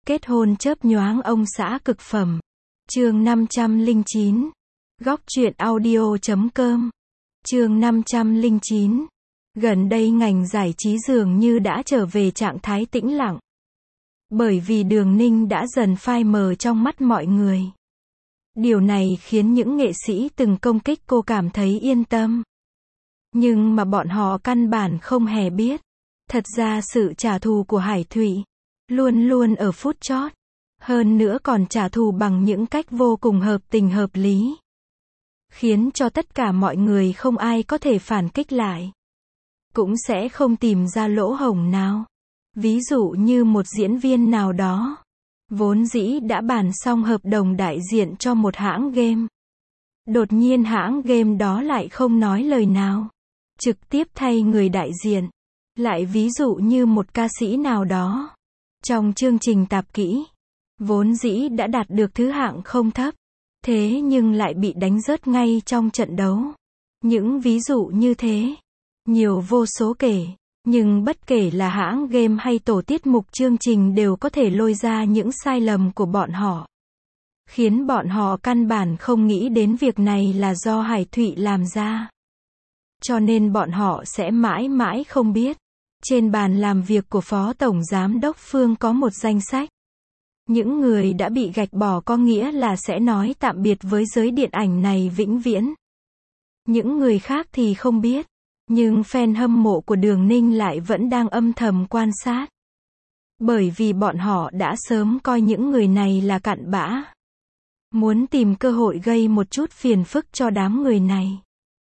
Kết hôn chớp nhoáng ông xã cực phẩm. Chương 509. Góc truyện audio.com. Chương 509. Gần đây ngành giải trí dường như đã trở về trạng thái tĩnh lặng. Bởi vì Đường Ninh đã dần phai mờ trong mắt mọi người. Điều này khiến những nghệ sĩ từng công kích cô cảm thấy yên tâm. Nhưng mà bọn họ căn bản không hề biết. Thật ra sự trả thù của Hải Thụy luôn luôn ở phút chót. Hơn nữa còn trả thù bằng những cách vô cùng hợp tình hợp lý. Khiến cho tất cả mọi người không ai có thể phản kích lại. Cũng sẽ không tìm ra lỗ hổng nào. Ví dụ như một diễn viên nào đó. Vốn dĩ đã bàn xong hợp đồng đại diện cho một hãng game. Đột nhiên hãng game đó lại không nói lời nào. Trực tiếp thay người đại diện. Lại ví dụ như một ca sĩ nào đó. Trong chương trình tạp kỹ. Vốn dĩ đã đạt được thứ hạng không thấp. Thế nhưng lại bị đánh rớt ngay trong trận đấu. Những ví dụ như thế. Nhiều vô số kể. Nhưng bất kể là hãng game hay tổ tiết mục chương trình đều có thể lôi ra những sai lầm của bọn họ. Khiến bọn họ căn bản không nghĩ đến việc này là do Hải Thụy làm ra. Cho nên bọn họ sẽ mãi mãi không biết. Trên bàn làm việc của Phó Tổng Giám đốc Phương có một danh sách. Những người đã bị gạch bỏ có nghĩa là sẽ nói tạm biệt với giới điện ảnh này vĩnh viễn. Những người khác thì không biết. Nhưng fan hâm mộ của Đường Ninh lại vẫn đang âm thầm quan sát. Bởi vì bọn họ đã sớm coi những người này là cặn bã. Muốn tìm cơ hội gây một chút phiền phức cho đám người này.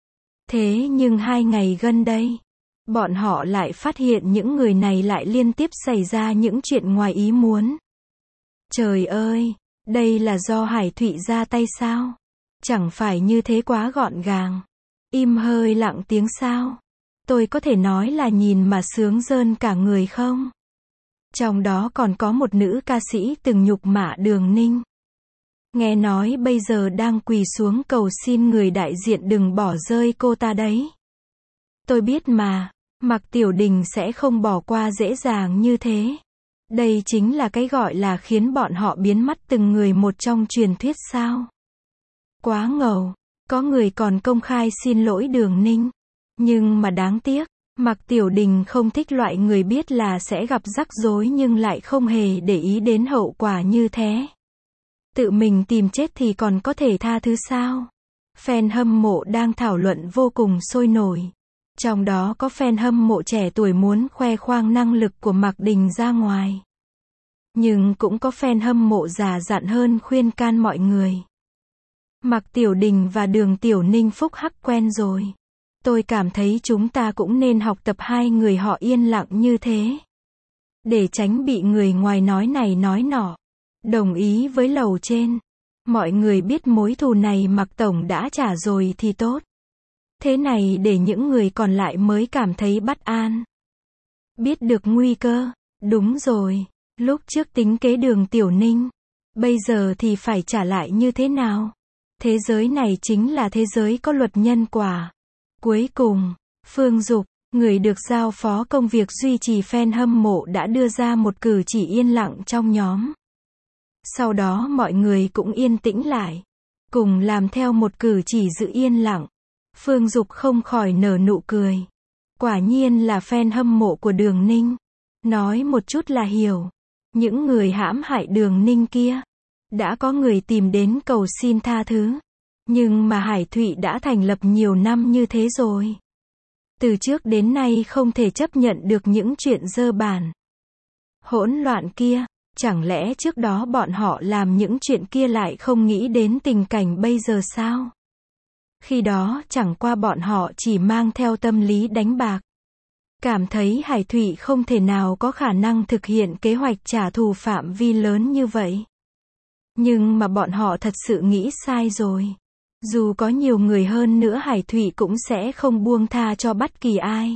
Thế nhưng 2 ngày gần đây, bọn họ lại phát hiện những người này lại liên tiếp xảy ra những chuyện ngoài ý muốn. Trời ơi, đây là do Hải Thụy ra tay sao? Chẳng phải như thế quá gọn gàng. Im hơi lặng tiếng sao? Tôi có thể nói là nhìn mà sướng rơn cả người không? Trong đó còn có một nữ ca sĩ từng nhục mạ Đường Ninh. Nghe nói bây giờ đang quỳ xuống cầu xin người đại diện đừng bỏ rơi cô ta đấy. Tôi biết mà, Mạc Tiểu Đình sẽ không bỏ qua dễ dàng như thế. Đây chính là cái gọi là khiến bọn họ biến mất từng người một trong truyền thuyết sao? Quá ngầu, có người còn công khai xin lỗi Đường Ninh. Nhưng mà đáng tiếc, Mạc Tiểu Đình không thích loại người biết là sẽ gặp rắc rối nhưng lại không hề để ý đến hậu quả như thế. Tự mình tìm chết thì còn có thể tha thứ sao? Fan hâm mộ đang thảo luận vô cùng sôi nổi. Trong đó có fan hâm mộ trẻ tuổi muốn khoe khoang năng lực của Mạc Đình ra ngoài. Nhưng cũng có fan hâm mộ già dặn hơn khuyên can mọi người. Mạc Tiểu Đình và Đường Tiểu Ninh phúc hắc quen rồi. Tôi cảm thấy chúng ta cũng nên học tập hai người họ yên lặng như thế. Để tránh bị người ngoài nói này nói nọ. Đồng ý với lầu trên. Mọi người biết mối thù này Mạc Tổng đã trả rồi thì tốt. Thế này để những người còn lại mới cảm thấy bất an. Biết được nguy cơ. Đúng rồi. Lúc trước tính kế Đường Tiểu Ninh. Bây giờ thì phải trả lại như thế nào? Thế giới này chính là thế giới có luật nhân quả. Cuối cùng, Phương Dục, người được giao phó công việc duy trì fan hâm mộ đã đưa ra một cử chỉ yên lặng trong nhóm. Sau đó mọi người cũng yên tĩnh lại. Cùng làm theo một cử chỉ giữ yên lặng. Phương Dục không khỏi nở nụ cười. Quả nhiên là fan hâm mộ của Đường Ninh. Nói một chút là hiểu. Những người hãm hại Đường Ninh kia. Đã có người tìm đến cầu xin tha thứ. Nhưng mà Hải Thụy đã thành lập nhiều năm như thế rồi. Từ trước đến nay không thể chấp nhận được những chuyện dơ bẩn, hỗn loạn kia. Chẳng lẽ trước đó bọn họ làm những chuyện kia lại không nghĩ đến tình cảnh bây giờ sao? Khi đó chẳng qua bọn họ chỉ mang theo tâm lý đánh bạc. Cảm thấy Hải Thụy không thể nào có khả năng thực hiện kế hoạch trả thù phạm vi lớn như vậy. Nhưng mà bọn họ thật sự nghĩ sai rồi. Dù có nhiều người hơn nữa Hải Thụy cũng sẽ không buông tha cho bất kỳ ai.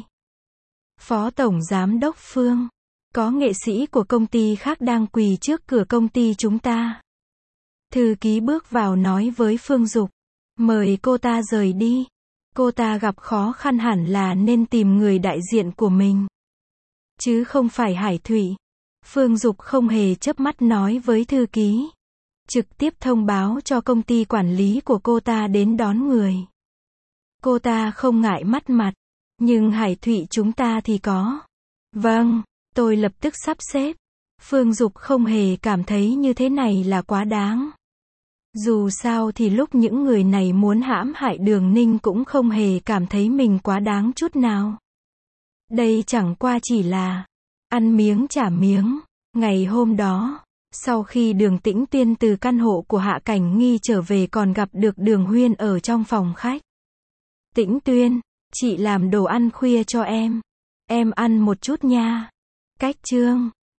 Phó Tổng Giám đốc Phương. Có nghệ sĩ của công ty khác đang quỳ trước cửa công ty chúng ta. Thư ký bước vào nói với Phương Dục. Mời cô ta rời đi. Cô ta gặp khó khăn hẳn là nên tìm người đại diện của mình. Chứ không phải Hải Thụy. Phương Dục không hề chớp mắt nói với thư ký. Trực tiếp thông báo cho công ty quản lý của cô ta đến đón người. Cô ta không ngại mất mặt. Nhưng Hải Thụy chúng ta thì có. Vâng, tôi lập tức sắp xếp. Phương Dục không hề cảm thấy như thế này là quá đáng. Dù sao thì lúc những người này muốn hãm hại Đường Ninh cũng không hề cảm thấy mình quá đáng chút nào. Đây chẳng qua chỉ là ăn miếng trả miếng. Ngày hôm đó, sau khi Đường Tĩnh Tuyên từ căn hộ của Hạ Cảnh Nghi trở về còn gặp được Đường Huyên ở trong phòng khách. Tĩnh Tuyên, chị làm đồ ăn khuya cho em. Em ăn một chút nha. Cách chương